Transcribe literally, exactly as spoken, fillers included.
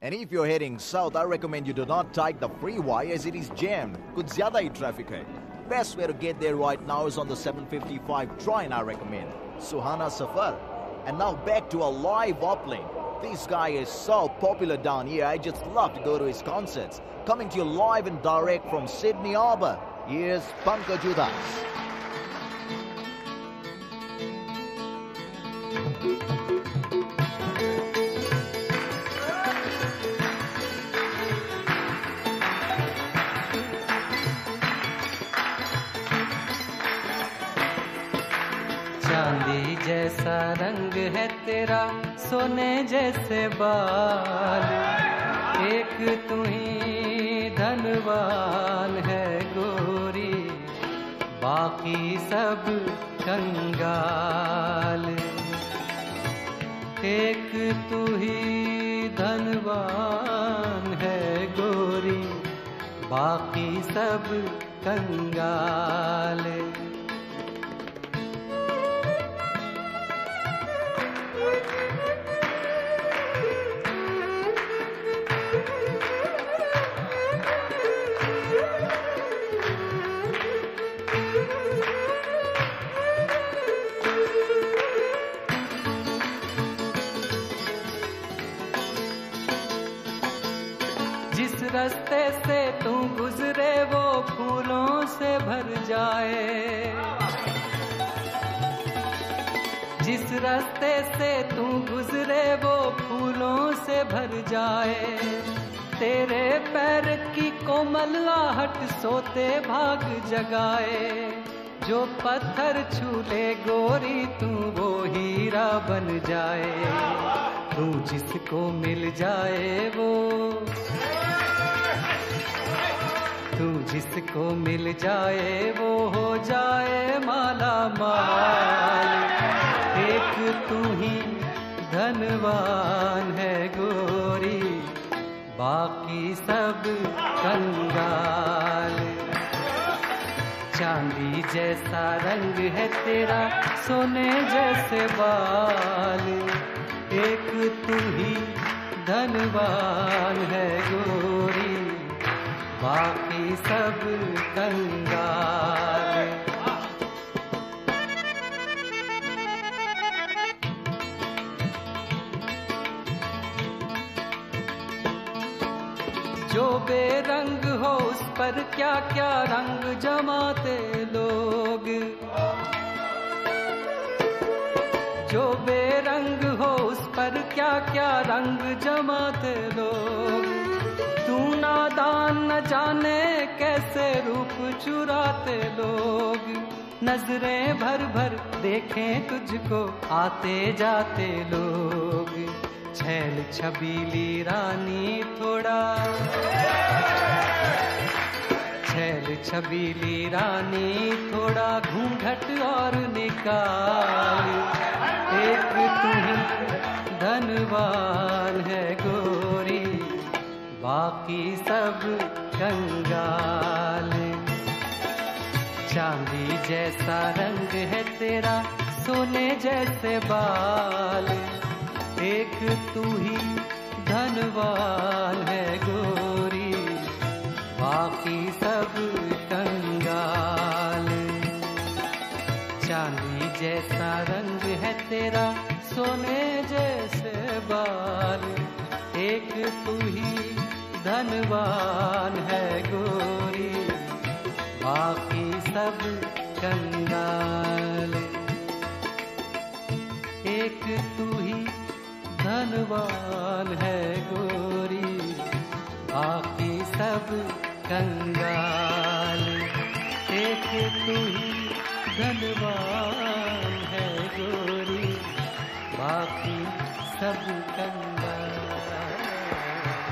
And if you're heading south, I recommend you do not take the freeway as it is jammed. कुछ ज़्यादा ही traffic है. Best way to get there right now is on the seven fifty-five train, I recommend. Suhana Safar. And now back to a live uplink. This guy is so popular down here, I just love to go to his concerts. Coming to you live and direct from Sydney Harbour. Here's Pankaj Udas. चांदी जैसा रंग है तेरा, सोने जैसे बाल, एक तू ही धनवान है गोरी, बाकी सब कंगाल। एक तू ही धनवान है गोरी, बाकी सब कंगाल। जिस रास्ते से तू गुजरे वो फूलों से भर जाए, जिस रास्ते से तू गुजरे वो फूलों से भर जाए, तेरे पैर की कोमल आहट सोते भाग जगाए, जो पत्थर छू ले गोरी तू वो हीरा बन जाए, तू जिसको मिल जाए वो, तू जिसको मिल जाए वो हो जाए माला माल। एक तू ही धनवान है गोरी, बाकी सब कंगाल। चांदी जैसा रंग है तेरा, सोने जैसे बाल, एक तू ही धनवान है गोरी, बाकी सब कंगाल। जो बेरंग हो उस पर क्या क्या रंग जमाते लोग, जो बेरंग हो उस पर क्या क्या रंग जमाते लोग, तू नादान न जाने कैसे रूप चुराते लोग, नजरें भर भर देखें तुझको आते जाते लोग, छैल छबीली रानी थोड़ा, छैल छबीली रानी थोड़ा घूंघट और निकाल, एक तू ही धनवान है गोरी, बाकी सब कंगाल। चांदी जैसा रंग है तेरा, सोने जैसे बाल, एक तू ही धनवान है गोरी, बाकी सब कंगाल। चांदी जैसा रंग है तेरा, सोने जैसे बाल, एक तू ही धनवान है गोरी, बाकी सब कंगाल। एक तू ही धनवान है गोरी, बाकी सब कंगाल। एक तू ही धनवान है गोरी, बाकी सब कंगाल।